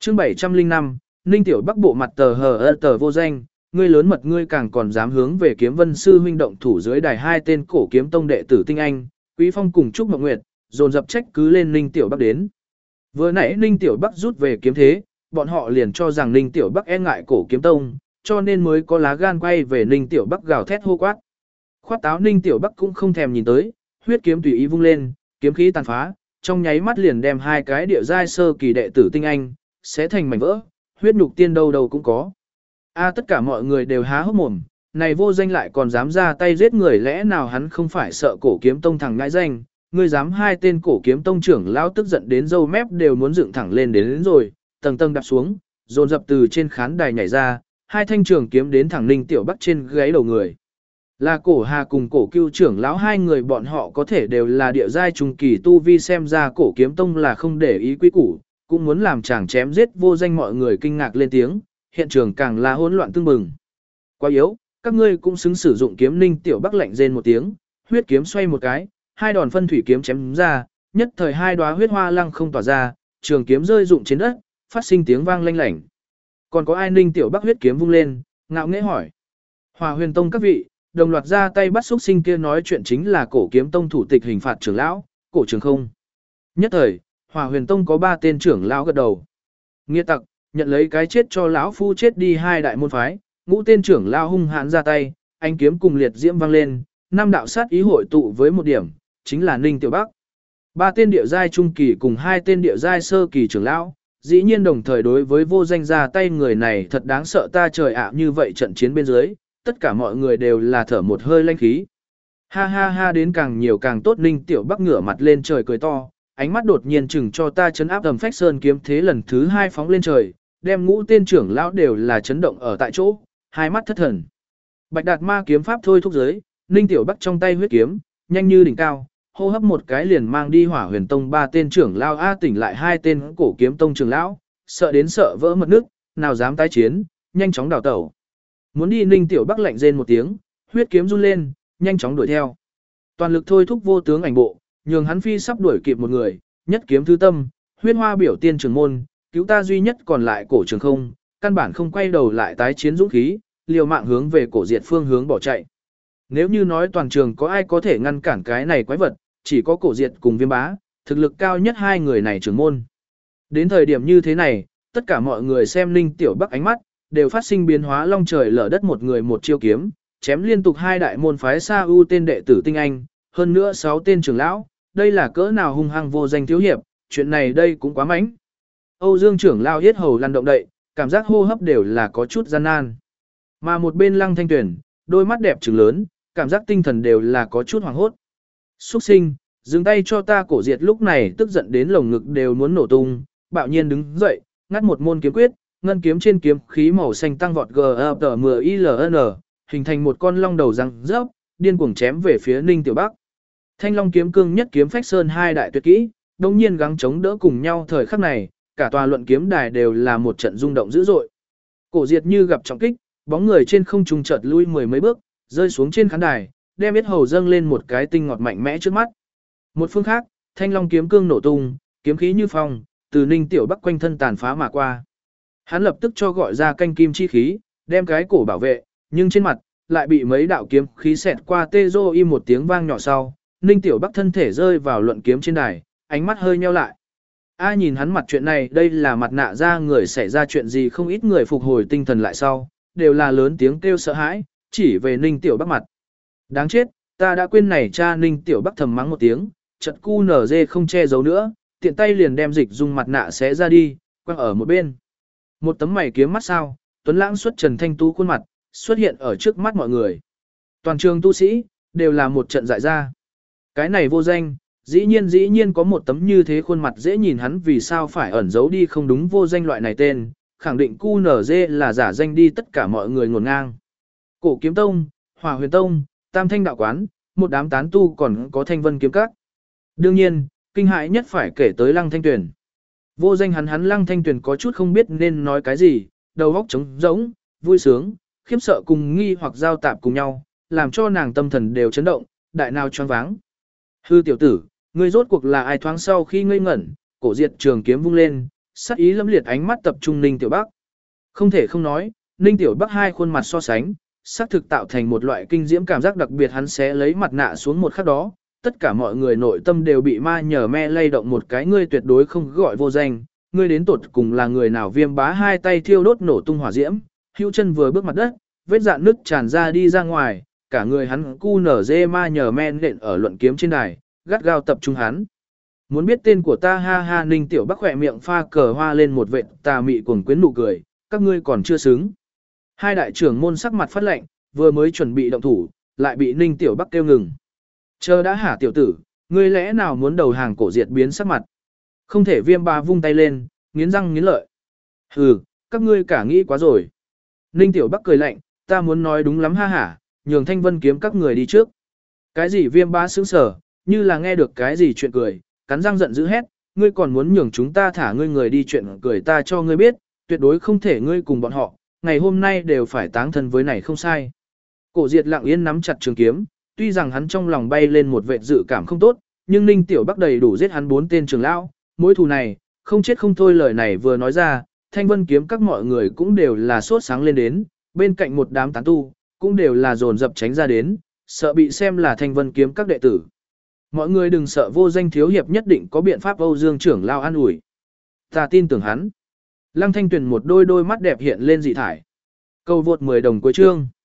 Chương 705, Ninh Tiểu Bắc bộ mặt tờ hờ tờ vô danh, ngươi lớn mật ngươi càng còn dám hướng về Kiếm Vân sư huynh động thủ dưới đài hai tên cổ kiếm tông đệ tử tinh anh, Quý Phong cùng Trúc Mộng Nguyệt, dồn dập trách cứ lên Ninh Tiểu Bắc đến. Vừa nãy Ninh Tiểu Bắc rút về kiếm thế, bọn họ liền cho rằng Ninh Tiểu Bắc e ngại cổ kiếm tông, cho nên mới có lá gan quay về Ninh Tiểu Bắc gào thét hô quát. Khoát táo Ninh Tiểu Bắc cũng không thèm nhìn tới, huyết kiếm tùy ý vung lên, kiếm khí tàn phá, trong nháy mắt liền đem hai cái địa giai sơ kỳ đệ tử tinh anh xé thành mảnh vỡ, huyết nhục tiên đâu đâu cũng có. Tất cả mọi người đều há hốc mồm, này vô danh lại còn dám ra tay giết người, lẽ nào hắn không phải sợ cổ kiếm tông thằng ngãi danh, ngươi dám hai tên cổ kiếm tông trưởng lão tức giận đến râu mép đều muốn dựng thẳng lên đến rồi, tầng tầng đạp xuống, dồn dập từ trên khán đài nhảy ra, hai thanh trường kiếm đến thẳng Ninh Tiểu Bắc trên gáy đầu người. Là cổ Hà cùng cổ Cưu trưởng lão hai người, bọn họ có thể đều là địa giai trung kỳ tu vi, xem ra cổ kiếm tông là không để ý quy củ, cũng muốn làm chàng chém giết vô danh, mọi người kinh ngạc lên tiếng, hiện trường càng là hỗn loạn tương bừng. Quá yếu, các ngươi cũng xứng sử dụng kiếm. Ninh Tiểu Bắc lạnh rên một tiếng, huyết kiếm xoay một cái, hai đòn phân thủy kiếm chém ra, nhất thời hai đóa huyết hoa lăng không tỏa ra, trường kiếm rơi rụng trên đất, phát sinh tiếng vang lanh lảnh. Còn có ai? Ninh Tiểu Bắc huyết kiếm vung lên, ngạo nghễ hỏi. Hòa Huyền Tông các vị, đồng loạt ra tay bắt xúc sinh kia. Nói chuyện chính là cổ kiếm tông thủ tịch hình phạt trưởng lão, cổ Trường Không. Nhất thời, Hòa Huyền Tông có 3 tên trưởng lão gật đầu. Nghĩa tặc, nhận lấy cái chết cho lão phu chết đi. Hai đại môn phái, ngũ tên trưởng lão hung hãn ra tay, anh kiếm cùng liệt diễm vang lên, 5 đạo sát ý hội tụ với một điểm, chính là Ninh Tiểu Bắc. 3 tên địa giai trung kỳ cùng 2 tên địa giai sơ kỳ trưởng lão, dĩ nhiên đồng thời đối với vô danh ra tay, người này thật đáng sợ ta trời ạ. Như vậy trận chiến bên dưới, tất cả mọi người đều là thở một hơi lanh khí. Ha ha ha, đến càng nhiều càng tốt. Ninh Tiểu Bắc ngửa mặt lên trời cười to, ánh mắt đột nhiên chừng cho ta chấn áp tầm phách sơn kiếm thế lần thứ 2 phóng lên trời, đem ngũ tên trưởng lão đều là chấn động ở tại chỗ, hai mắt thất thần. Bạch Đạt Ma kiếm pháp thôi thúc giới, Ninh Tiểu Bắc trong tay huyết kiếm, nhanh như đỉnh cao, hô hấp một cái liền mang đi Hỏa Huyền Tông 3 tên trưởng lão, tỉnh lại 2 tên cổ kiếm tông trưởng lão, sợ đến sợ vỡ mật nước, nào dám tái chiến, nhanh chóng đào tẩu. Muốn đi. Ninh Tiểu Bắc lạnh rên một tiếng, huyết kiếm run lên, nhanh chóng đuổi theo. Toàn lực thôi thúc vô tướng ảnh bộ, nhường hắn phi sắp đuổi kịp một người, nhất kiếm thứ tâm, huyết hoa biểu tiên trưởng môn, cứu ta duy nhất còn lại cổ Trường Không, căn bản không quay đầu lại tái chiến dũng khí, liều mạng hướng về cổ diệt phương hướng bỏ chạy. Nếu như nói toàn trường có ai có thể ngăn cản cái này quái vật, chỉ có cổ diệt cùng Viêm Bá, thực lực cao nhất hai người này trưởng môn. Đến thời điểm như thế này, tất cả mọi người xem Ninh Tiểu Bắc ánh mắt đều phát sinh biến hóa, long trời lở đất, một người một chiêu kiếm, chém liên tục 2 đại môn phái Sa U tên đệ tử tinh anh, hơn nữa 6 tên trưởng lão, đây là cỡ nào hung hăng vô danh thiếu hiệp, chuyện này đây cũng quá mãnh. Âu Dương trưởng lão yết hầu lăn động đậy, cảm giác hô hấp đều là có chút gian nan. Mà một bên Lăng Thanh Tuyển, đôi mắt đẹp trừng lớn, cảm giác tinh thần đều là có chút hoảng hốt. Xuất sinh, dừng tay cho ta. Cổ diệt lúc này tức giận đến lồng ngực đều muốn nổ tung, bạo nhiên đứng dậy, ngắt một môn kiếm quyết, ngân kiếm trên kiếm khí màu xanh tăng vọt GFTMILN, hình thành một con long đầu răng rớp, điên cuồng chém về phía Ninh Tiểu Bắc. Thanh Long kiếm cương nhất kiếm phách sơn, 2 đại tuyệt kỹ, đồng nhiên gắng chống đỡ cùng nhau. Thời khắc này, cả tòa luận kiếm đài đều là một trận rung động dữ dội. Cổ diệt như gặp trọng kích, bóng người trên không trung chợt lui 10 mấy bước, rơi xuống trên khán đài, đem yết hầu dâng lên một cái tinh ngọt mạnh mẽ trước mắt. Một phương khác, Thanh Long kiếm cương nổ tung, kiếm khí như phong, từ Ninh Tiểu Bắc quanh thân tàn phá mà qua. Hắn lập tức cho gọi ra canh kim chi khí, đem cái cổ bảo vệ, nhưng trên mặt lại bị mấy đạo kiếm khí xẹt qua. Tê rô im một tiếng vang nhỏ sau, Ninh Tiểu Bắc thân thể rơi vào luận kiếm trên đài, ánh mắt hơi nheo lại. Nhìn hắn mặt, chuyện này đây là mặt nạ ra người, xảy ra chuyện gì? Không ít người phục hồi tinh thần lại sau, đều là lớn tiếng kêu sợ hãi, chỉ về Ninh Tiểu Bắc mặt. Đáng chết, ta đã quên này cha. Ninh Tiểu Bắc thầm mắng một tiếng, chợt cu nở dê không che giấu nữa, tiện tay liền đem dịch dung mặt nạ xé ra đi, quăng ở một bên. Một tấm mày kiếm mắt sao, tuấn lãng xuất trần thanh tú khuôn mặt, xuất hiện ở trước mắt mọi người. Toàn trường tu sĩ, đều là một trận dại ra. Cái này vô danh, dĩ nhiên có một tấm như thế khuôn mặt dễ nhìn, hắn vì sao phải ẩn giấu đi? Không đúng, vô danh loại này tên, khẳng định QNZ là giả danh đi, tất cả mọi người ngổn ngang. Cổ kiếm tông, Hỏa Huyền Tông, Tam Thanh đạo quán, một đám tán tu, còn có Thanh Vân kiếm các. Đương nhiên, kinh hãi nhất phải kể tới Lăng Thanh Tuyền. Vô danh hắn Lăng Thanh Tuyền có chút không biết nên nói cái gì, đầu óc trống rỗng, vui sướng, khiếp sợ cùng nghi hoặc giao tạp cùng nhau, làm cho nàng tâm thần đều chấn động, đại nào choáng váng. Hư tiểu tử, ngươi rốt cuộc là ai? Thoáng sau khi ngây ngẩn, cổ diệt trường kiếm vung lên, sắc ý lâm liệt ánh mắt tập trung Ninh Tiểu Bắc. Không thể không nói, Ninh Tiểu Bắc hai khuôn mặt so sánh, xác thực tạo thành một loại kinh diễm cảm giác đặc biệt. Hắn sẽ lấy mặt nạ xuống một khắc đó, tất cả mọi người nội tâm đều bị ma nhờ me lay động một cái. Ngươi tuyệt đối không gọi vô danh, ngươi đến tột cùng là người nào? Viêm Bá hai tay thiêu đốt nổ tung hỏa diễm, hữu chân vừa bước mặt đất, vết dạn nứt tràn ra đi ra ngoài, cả người hắn cu nở dê ma nhờ men nện ở luận kiếm trên đài, gắt gao tập trung hắn. Muốn biết tên của ta? Ha ha. Ninh Tiểu Bắc khỏe miệng pha cờ hoa lên một vệt tà mị cuồng quyến nụ cười, các ngươi còn chưa xứng. Hai đại trưởng môn sắc mặt phát lạnh, vừa mới chuẩn bị động thủ, lại bị Ninh Tiểu Bắc kêu ngừng. Chờ đã hả tiểu tử, ngươi lẽ nào muốn đầu hàng? Cổ Diệt biến sắc mặt. Không thể. Viêm Bá vung tay lên, nghiến răng nghiến lợi. Hừ, các ngươi cả nghĩ quá rồi. Ninh Tiểu Bắc cười lạnh, ta muốn nói đúng lắm ha hả, nhường Thanh Vân kiếm các người đi trước. Cái gì? Viêm Bá sững sờ, như là nghe được cái gì chuyện cười, cắn răng giận dữ hét, ngươi còn muốn nhường chúng ta thả ngươi người đi? Chuyện cười ta cho ngươi biết, tuyệt đối không thể ngươi cùng bọn họ, ngày hôm nay đều phải táng thân với này không sai. Cổ Diệt lặng yên nắm chặt trường kiếm, tuy rằng hắn trong lòng bay lên một vệt dự cảm không tốt, nhưng Ninh Tiểu Bắc đầy đủ giết hắn 4 tên trưởng lão, mối thù này, không chết không thôi. Lời này vừa nói ra, Thanh Vân kiếm các mọi người cũng đều là sốt sáng lên đến, bên cạnh một đám tán tu, cũng đều là dồn dập tránh ra đến, sợ bị xem là Thanh Vân kiếm các đệ tử. Mọi người đừng sợ, vô danh thiếu hiệp nhất định có biện pháp. Âu Dương trưởng lão an ủi. Ta tin tưởng hắn. Lăng Thanh Tuyền một đôi mắt đẹp hiện lên dị thải. Câu vượt 10 đồng cuối chương.